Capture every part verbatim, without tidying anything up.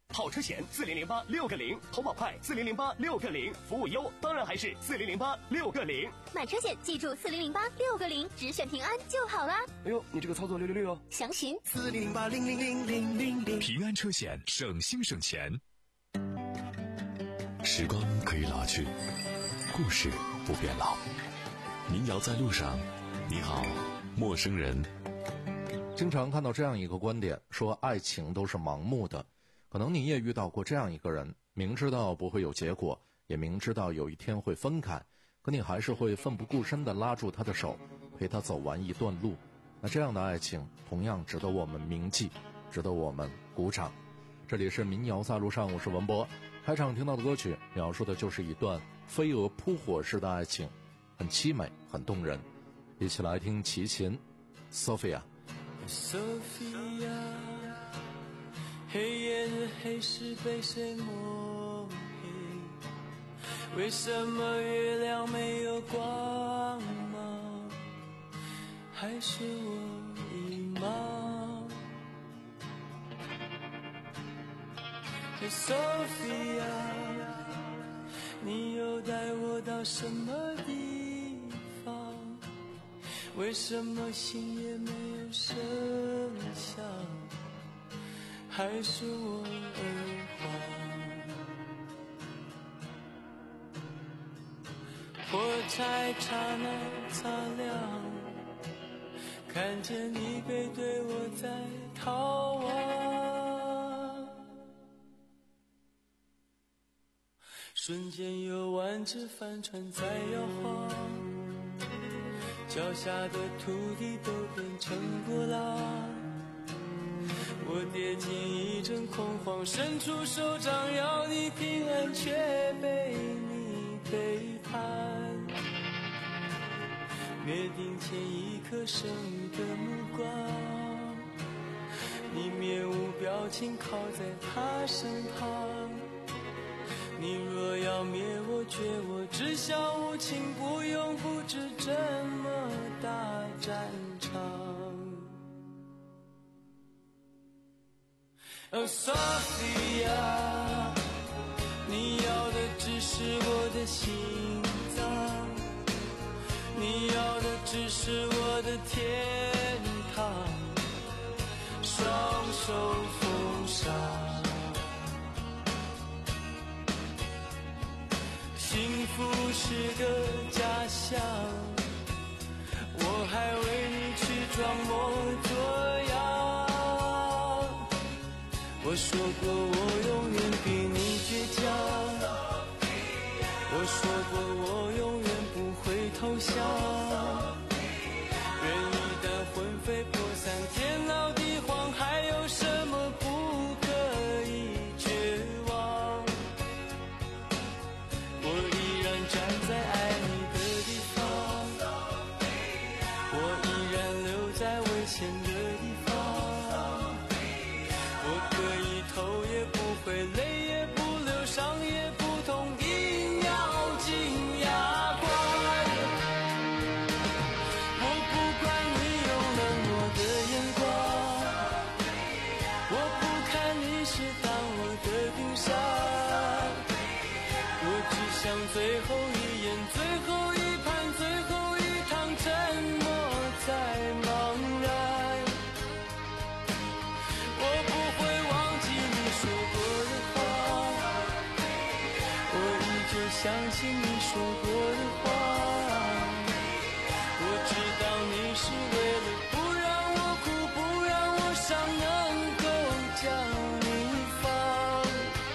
好车险四零零八六个零，投保快四零零八六个零，服务优当然还是四零零八六个零。 买车险记住四零零八六个零，只选平安就好啦。 哎呦，你这个操作六六六哦！ 详询四零零八零零零零零零。 平安车险，省心省钱。时光可以老去，故事不变老。民谣在路上，你好，陌生人。 经常看到这样一个观点，说爱情都是盲目的。可能你也遇到过这样一个人，明知道不会有结果，也明知道有一天会分开，可你还是会奋不顾身地拉住他的手，陪他走完一段路。那这样的爱情同样值得我们铭记，值得我们鼓掌。这里是民谣在路上，我是文博。开场听到的歌曲描述的就是一段飞蛾扑火式的爱情，很凄美，很动人。一起来听齐秦 Sophia。 Sophia， 黑夜的黑是被谁抹黑？为什么月亮没有光芒？还是我迷茫？ Hey Sophia， 你又带我到什么地方？为什么心也没有声响？还是我耳环？火柴刹那擦亮，看见你背对我在逃亡，瞬间有万只帆船在摇晃，脚下的土地都变成波浪，我跌进一阵恐慌，伸出手掌要你平安，却被你背叛，灭顶前一颗生的目光，你面无表情靠在他身旁，你若要灭我绝我，只想无情，不用布置这么大战场。Oh Sophia， 你要的只是我的心脏，你要的只是我的天堂，双手奉上。幸福是个假象，我还为你去装模作样。我说过我永远比你倔强，我说过我永远不会投降。人一旦魂飞魄散，天老地荒，还有什么不可以绝望？我依然站在爱你的地方，我依然留在危险的地方，我可以头也不回，泪也不流，伤也不痛，硬要紧牙关。我不管你用冷漠的眼光，我不看你是当我的冰山，我只想最后一眼，最后一盘，最后一趟，沉默在茫然。我不会忘记你说过的话，我依旧相信你说过的话。我知道你是为了不让我哭，不让我伤，能够将你放。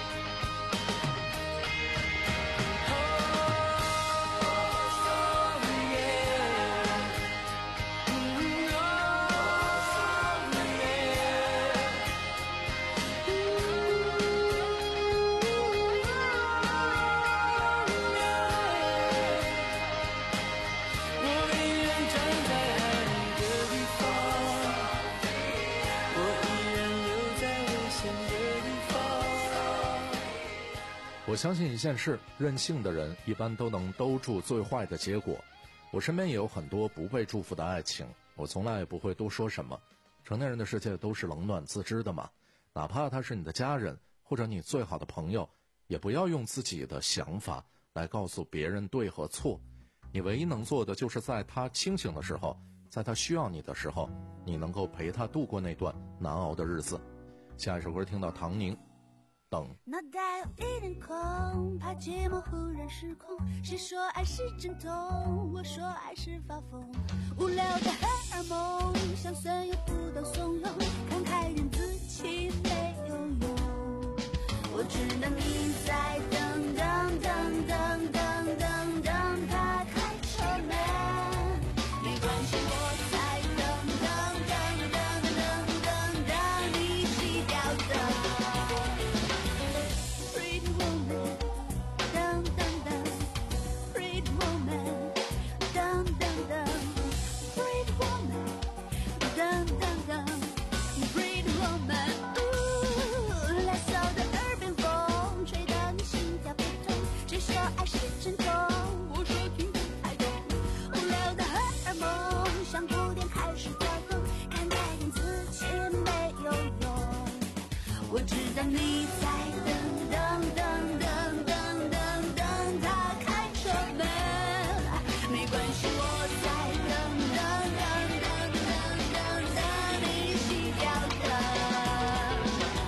我相信一件事，任性的人一般都能兜住最坏的结果。我身边也有很多不被祝福的爱情，我从来也不会多说什么。成年人的世界都是冷暖自知的嘛，哪怕他是你的家人， 或者你最好的朋友，也不要用自己的想法来告诉别人对和错。你唯一能做的就是在他清醒的时候，在他需要你的时候，你能够陪他度过那段难熬的日子。下一首歌听到唐宁，等。 脑袋有一点空，怕寂寞忽然失控，谁说爱是阵痛，我说爱是发疯，无聊的荷尔蒙像酸又不懂怂恿，看开点自己没有用，我只能一再等等等等等等等他开车门，没关系我再等等等等等等等你洗掉的Pretty woman， 等等等 Pretty woman， 等等等 Pretty woman， 等等等 Pretty woman， 呜，来骚的耳边风吹到你心跳扑通，谁说爱是阵痛，我说听不太懂，无聊的荷尔蒙像鼓点开始跳动，看开点自己没有用，我知道你在等等等等等等等他开车门，没关系我在等等等等等等等你洗掉的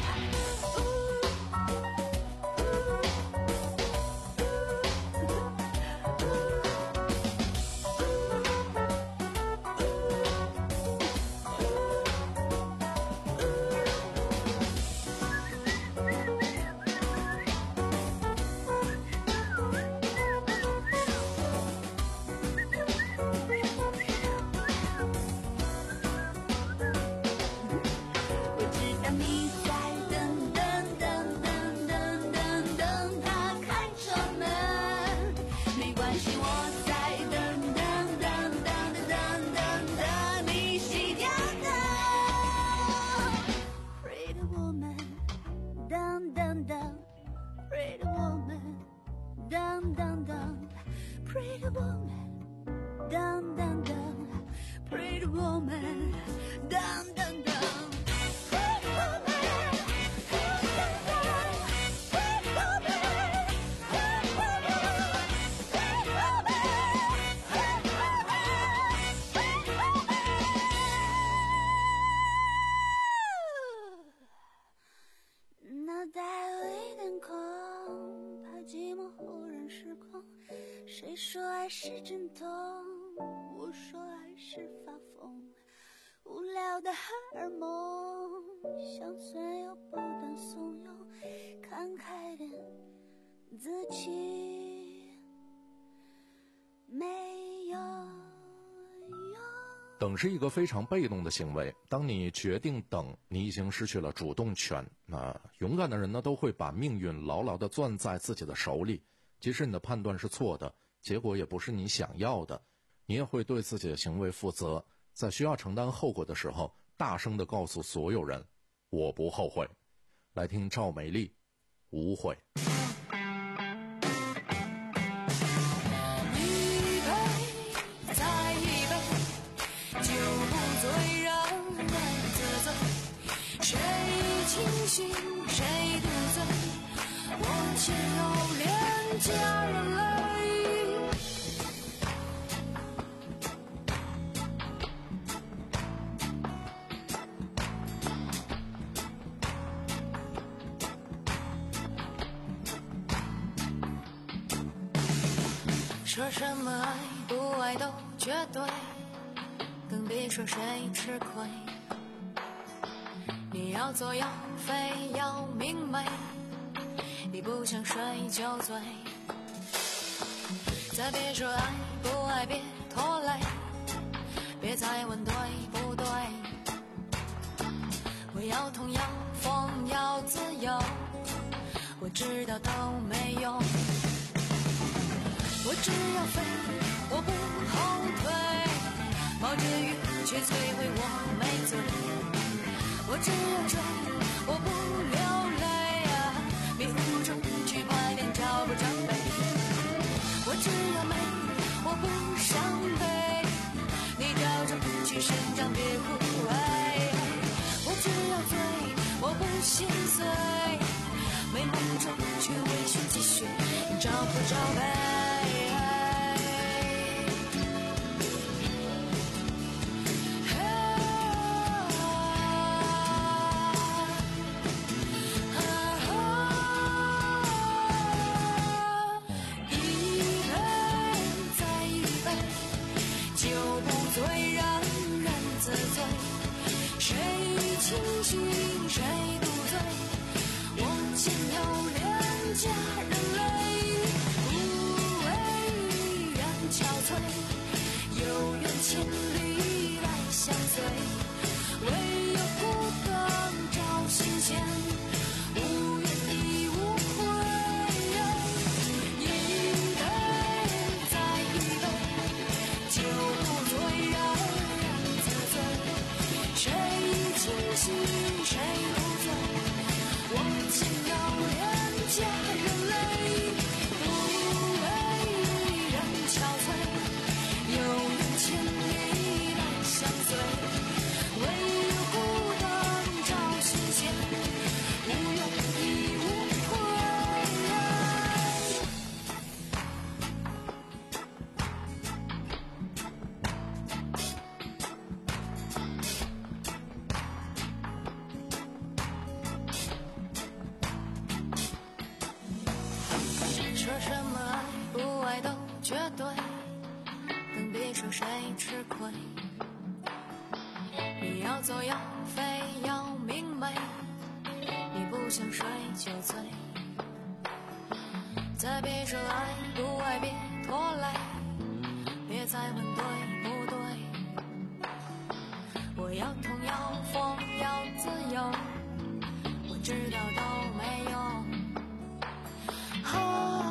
我知道你在等等等等等等等他开车门，没关系我在等等等等等等等你洗掉的 Pretty woman， 等等等 Pretty woman， 等等等 Pretty woman， 等等等 Pretty woman， 等等等 Pretty woman， Pretty woman， Pretty woman， Pretty woman， Pretty woman， 脑袋有一点空，怕寂寞忽然失控，谁说爱是阵痛，我说爱是发疯，无聊的荷尔蒙像酸又不断怂恿，看开点自己没有用。 等是一个非常被动的行为，当你决定等，你已经失去了主动权。那勇敢的人呢，都会把命运牢牢地攥在自己的手里，即使你的判断是错的，结果也不是你想要的，你也会对自己的行为负责，在需要承担后果的时候，大声地告诉所有人，我不后悔。来听赵美丽，无悔。 一杯再一杯，酒不醉让人自醉，谁清醒谁独醉，我情有廉价人泪。说什么爱不爱都绝对，更别说谁吃亏。你要左要非要明媚，你不想睡就醉。再别说爱不爱别拖累，别再问对不对。我要痛要疯要自由，我知道都没用。我只要飞，我不后退，冒着雨去摧毁我没罪。我只要追，我不流泪啊，迷雾中去排练找不着北。我只要美，我不伤悲，你照着去生长别枯萎。我只要醉，我不心碎， 交配。说什么爱不爱都绝对，更别说谁吃亏。你要走要飞要明媚，你不想睡就醉。再别说爱不爱别拖累，别再问对不对。我要痛要疯要自由，我知道都没用。啊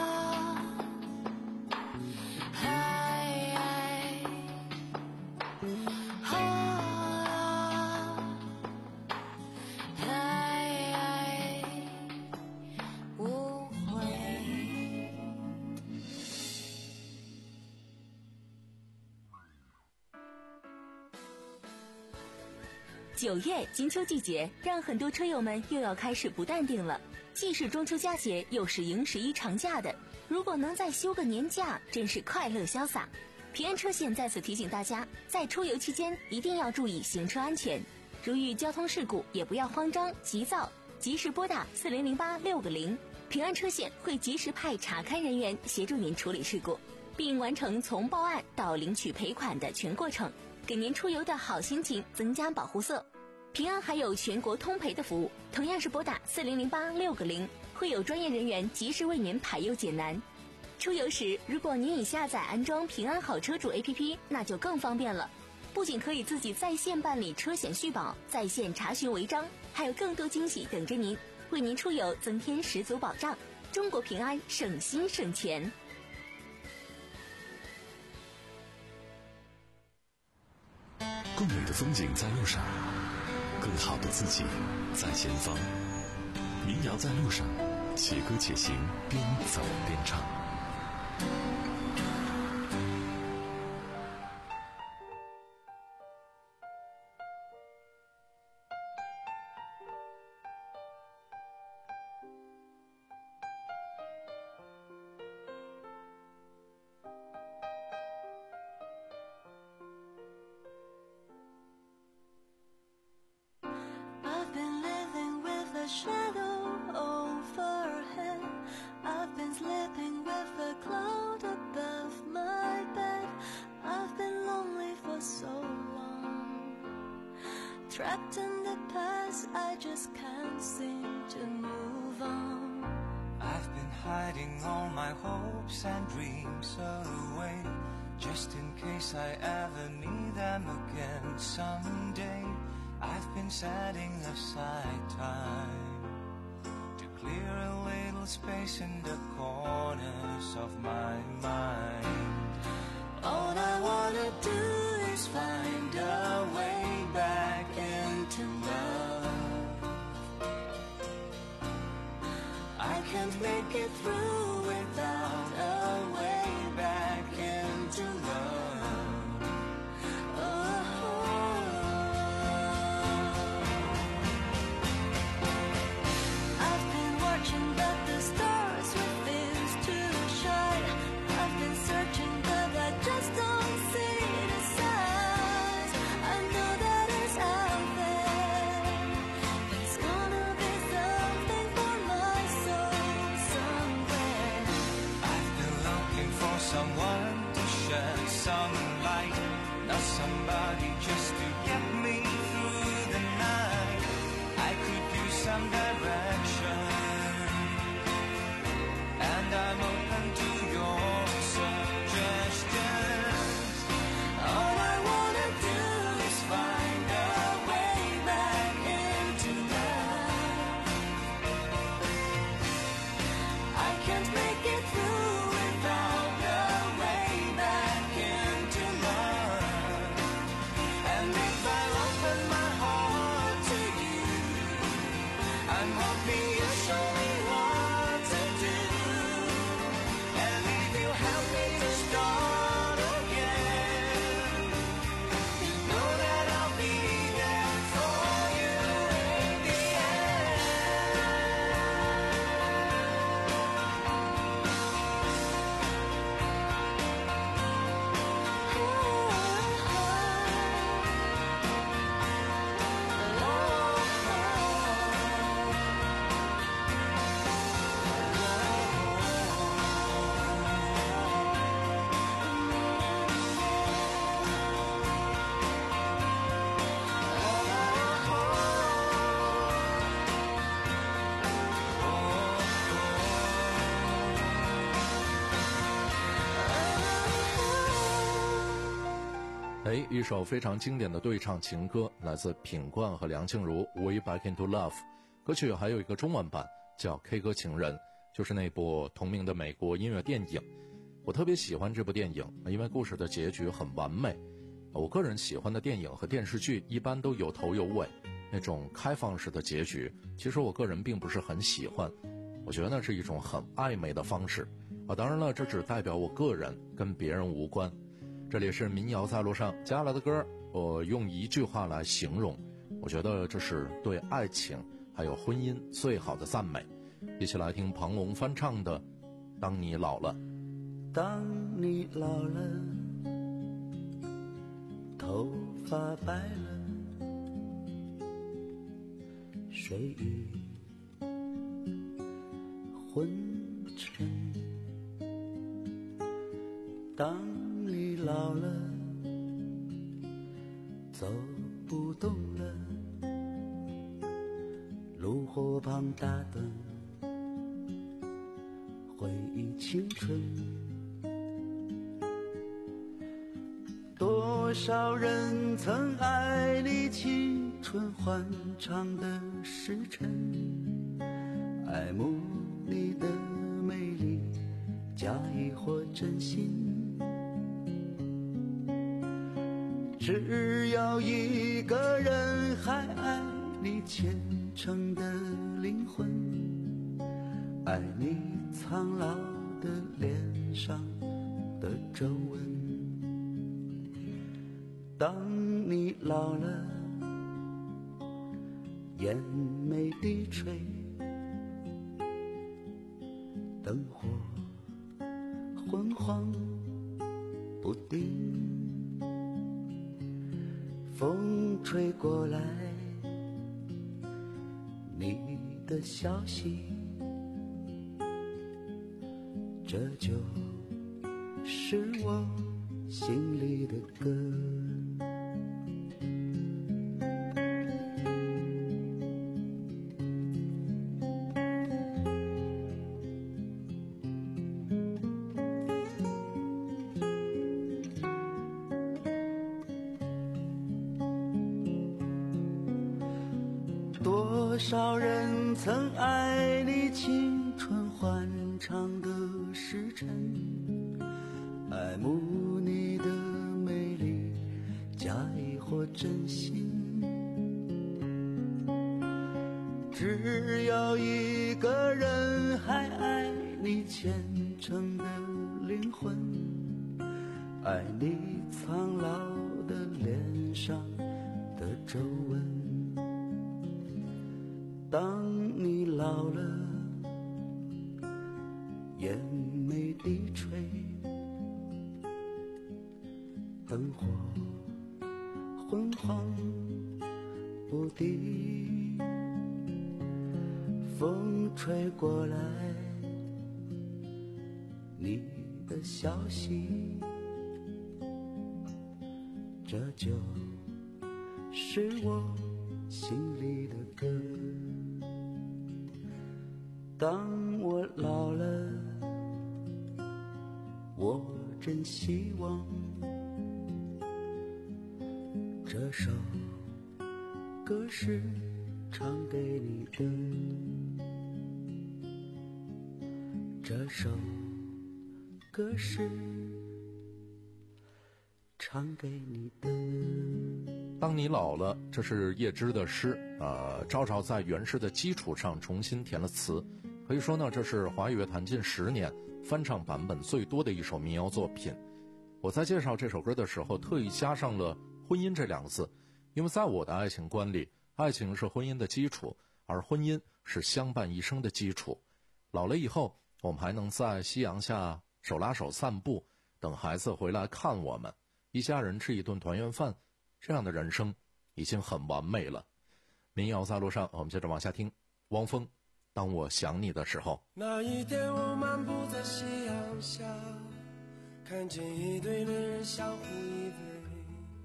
九月金秋季节，让很多车友们又要开始不淡定了。既是中秋佳节，又是迎十一长假的，如果能再休个年假，真是快乐潇洒。平安车险在此提醒大家，在出游期间一定要注意行车安全，如遇交通事故也不要慌张急躁，及时拨打四零零八六个零，平安车险会及时派查勘人员协助您处理事故，并完成从报案到领取赔款的全过程，给您出游的好心情增加保护色。平安还有全国通赔的服务，同样是拨打四零零八六个零，会有专业人员及时为您排忧解难。出游时，如果您已下载安装平安好车主 A P P， 那就更方便了。不仅可以自己在线办理车险续保，在线查询违章，还有更多惊喜等着您，为您出游增添十足保障。中国平安，省心省钱。 更美的风景在路上，更好的自己在前方。民谣在路上，且歌且行，边走边唱。 Shadow overhead, I've been sleeping with a cloud above my bed. I've been lonely for so long, trapped in the past, I just can't seem to move on. I've been hiding all my hopes and dreams away, just in case I ever need them again someday. I've been setting aside time to clear a little space in the corners of my mind. All I wanna do is find a way back into love. I can't make it through without a way back into love. But the stars refuse to 哎，一首非常经典的对唱情歌，来自品冠和梁静茹《Way Back Into Love》。歌曲还有一个中文版叫《K 歌情人》，就是那部同名的美国音乐电影。我特别喜欢这部电影，因为故事的结局很完美。我个人喜欢的电影和电视剧一般都有头有尾，那种开放式的结局，其实我个人并不是很喜欢。我觉得那是一种很暧昧的方式啊，当然了，这只代表我个人，跟别人无关。这里是民谣在路上，接下来的歌我用一句话来形容，我觉得这是对爱情还有婚姻最好的赞美。一起来听庞龙翻唱的《当你老了》。 当你老了，头发白了，睡意昏沉。当你老了，走不动了，炉火旁打盹，回忆青春。多少人曾爱你青春欢畅的时辰，爱慕你的美丽，假意或真心。只要一个人还爱你虔诚的灵魂，爱你苍老的脸上的皱纹。当你老了，眼眉低垂，灯火昏黄不定，风吹过来你的消息，这就是我心里的歌。多少人曾爱你青春欢畅的时辰，爱慕你的美丽，假意或真心。只要一个人还爱你虔诚的灵魂，爱你苍老的脸上的皱纹。当你老了，眼眉低垂，灯火昏黄不定，风吹过来你的消息，这就是我心里的歌。当我老了，我真希望这首歌是唱给你的，这首歌是唱给你的。 当你老了，这是叶芝的诗，呃，赵赵在原诗的基础上重新填了词，可以说呢，这是华语乐坛近十年翻唱版本最多的一首民谣作品。我在介绍这首歌的时候，特意加上了婚姻这两个字，因为在我的爱情观里，爱情是婚姻的基础，而婚姻是相伴一生的基础。老了以后，我们还能在夕阳下手拉手散步，等孩子回来看我们，一家人吃一顿团圆饭，这样的人生已经很完美了。民谣在路上，我们接着往下听。汪峰，当我想你的时候。 那一天我漫步在夕阳下，看见一对恋人相互依偎，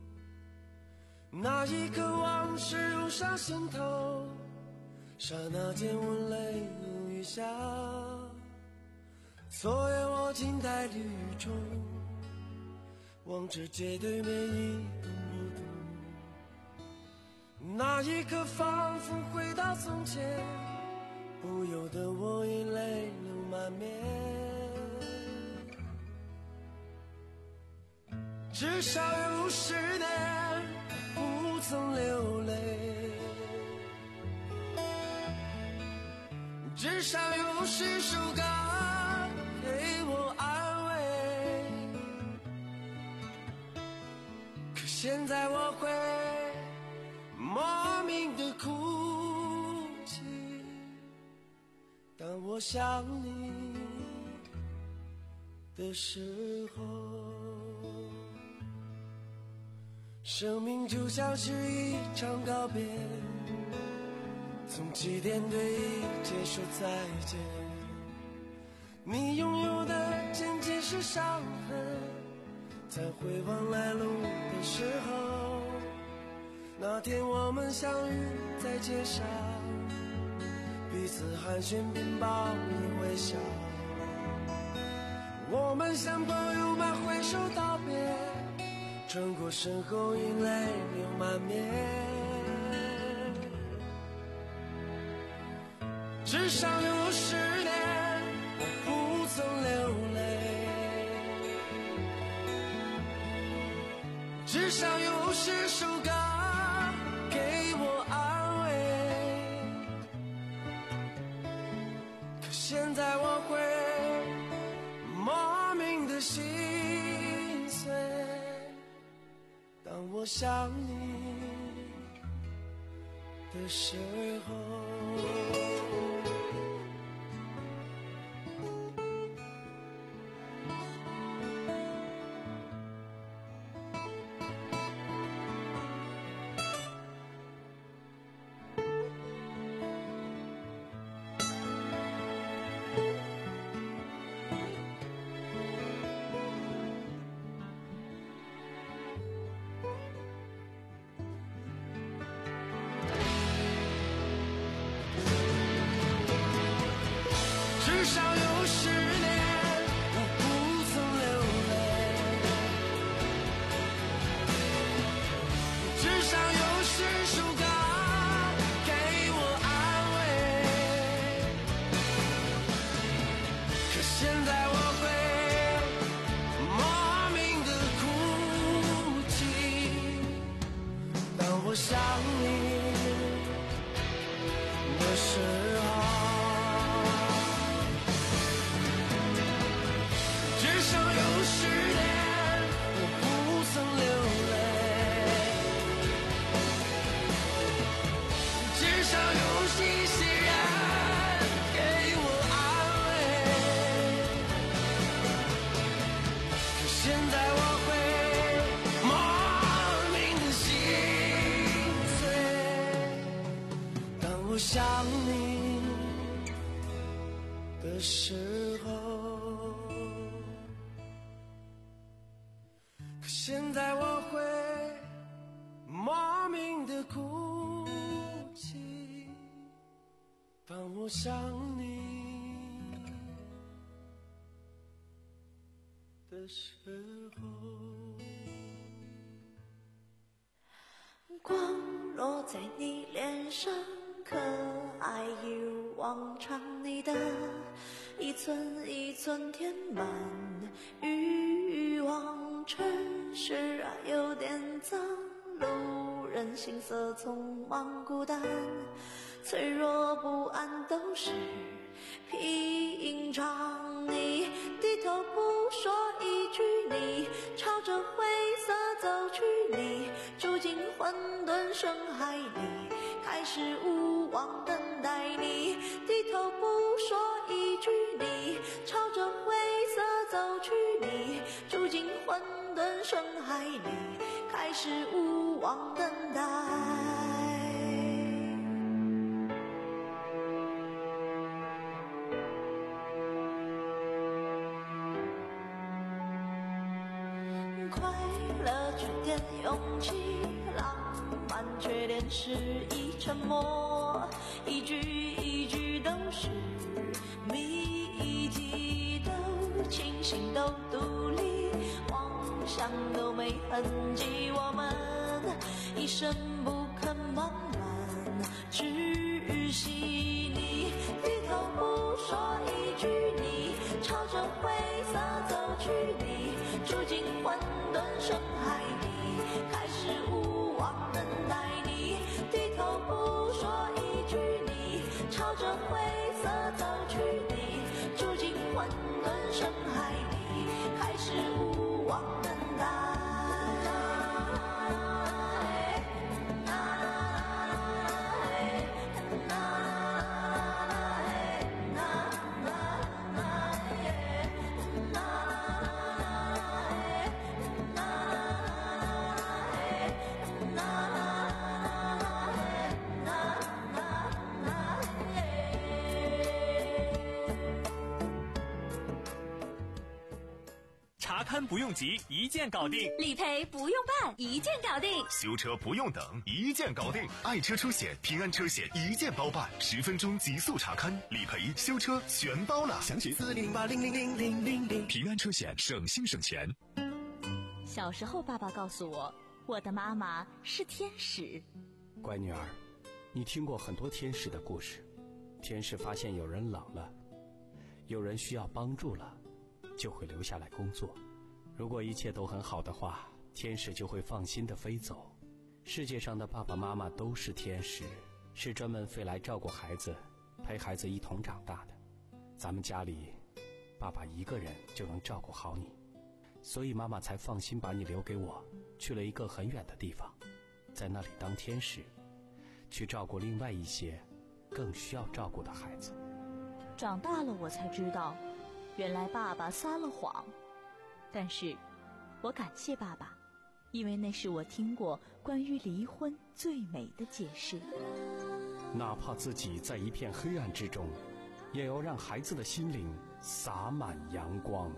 那一刻往事涌上心头，刹那间我泪如雨下。昨夜我静待绿雨中， 望着街对面一动不动，那一刻仿佛回到从前，不由得我已泪流满面。至少有十年不曾流泪，至少有十首歌给我安慰。可现在我会莫名的哭泣，当我想你的时候。生命就像是一场告别，从起点对一切说再见。你拥有的仅仅是伤痕，在回望来路的时候，那天我们相遇在街上，彼此寒暄并报以微笑。我们像朋友们挥手道别，穿过身后因泪流满面。至少有十年我不曾流泪，至少有十首歌给我安慰。可现在我会莫名的心碎，当我想你的时候。至少有十年我不曾流泪，至少有十首歌给我安慰。可现在我会莫名的哭泣，当我想你的时候。至少有十年我不曾流泪，至少有一些人给我安慰。可现在我会莫名的心碎，当我想你的时候。现在我会莫名的哭泣，当我想你的时候。 光落在你脸上，可爱一如往常，你的一寸一寸填满欲望。城市啊有点脏，路人行色匆忙孤单，脆弱不安都是平常。你低头不说一句，你朝着灰色走去，你住进混沌深海里，开始无望等待。你低头不说一句，你朝着灰色走去，你住进混沌深海里，开始无望等待。快乐缺点勇气，浪漫缺点是一沉默，一句一句都是谜题，都清醒都独立，妄想都没痕迹，我们一生不肯慢慢窒息。你低头不说一句，你朝着灰色走去，你住进混沌深海底，开始无望等待。你低头不说一句，你朝着灰色走去，你住进混沌深海底，开始无望等待。 查勘不用急，一键搞定； 理赔不用办，一键搞定； 修车不用等，一键搞定。爱车出险，平安车险一键包办，十分钟极速查勘、理赔、修车全包了。详询四零八零零零零零零。 平安车险，省心省钱。 小时候，爸爸告诉我，我的妈妈是天使。 乖女儿，你听过很多天使的故事。天使发现有人冷了，有人需要帮助了，就会留下来工作。如果一切都很好的话，天使就会放心地飞走。世界上的爸爸妈妈都是天使，是专门飞来照顾孩子，陪孩子一同长大的。咱们家里，爸爸一个人就能照顾好你，所以妈妈才放心把你留给我，去了一个很远的地方，在那里当天使，去照顾另外一些更需要照顾的孩子。 长大了我才知道，原来爸爸撒了谎，但是我感谢爸爸，因为那是我听过关于离婚最美的解释。 哪怕自己在一片黑暗之中，也要让孩子的心灵洒满阳光。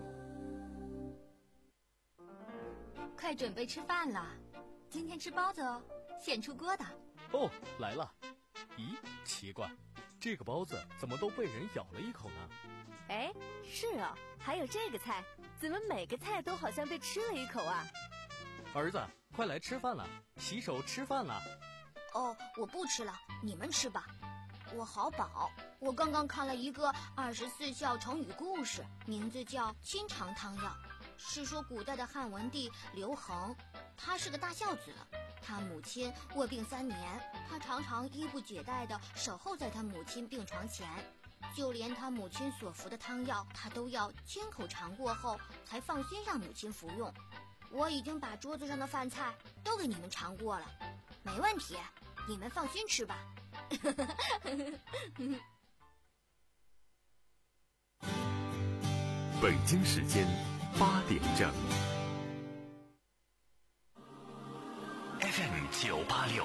快准备吃饭了，今天吃包子哦，现出锅的。 哦，来了。咦，奇怪，这个包子怎么都被人咬了一口呢？ 哎，是哦，还有这个菜，怎么每个菜都好像被吃了一口啊？ 儿子，快来吃饭了，洗手吃饭了。 哦，我不吃了，你们吃吧。我好饱，我刚刚看了一个二十四孝成语故事，名字叫《亲尝汤药》，是说古代的汉文帝刘恒，他是个大孝子，他母亲卧病三年，他常常衣不解带地守候在他母亲病床前，就连他母亲所服的汤药，他都要亲口尝过后才放心让母亲服用。我已经把桌子上的饭菜都给你们尝过了，没问题，你们放心吃吧。 北京时间八点整。F M 九八六。